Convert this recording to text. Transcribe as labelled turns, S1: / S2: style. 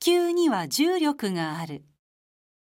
S1: 球には重力がある。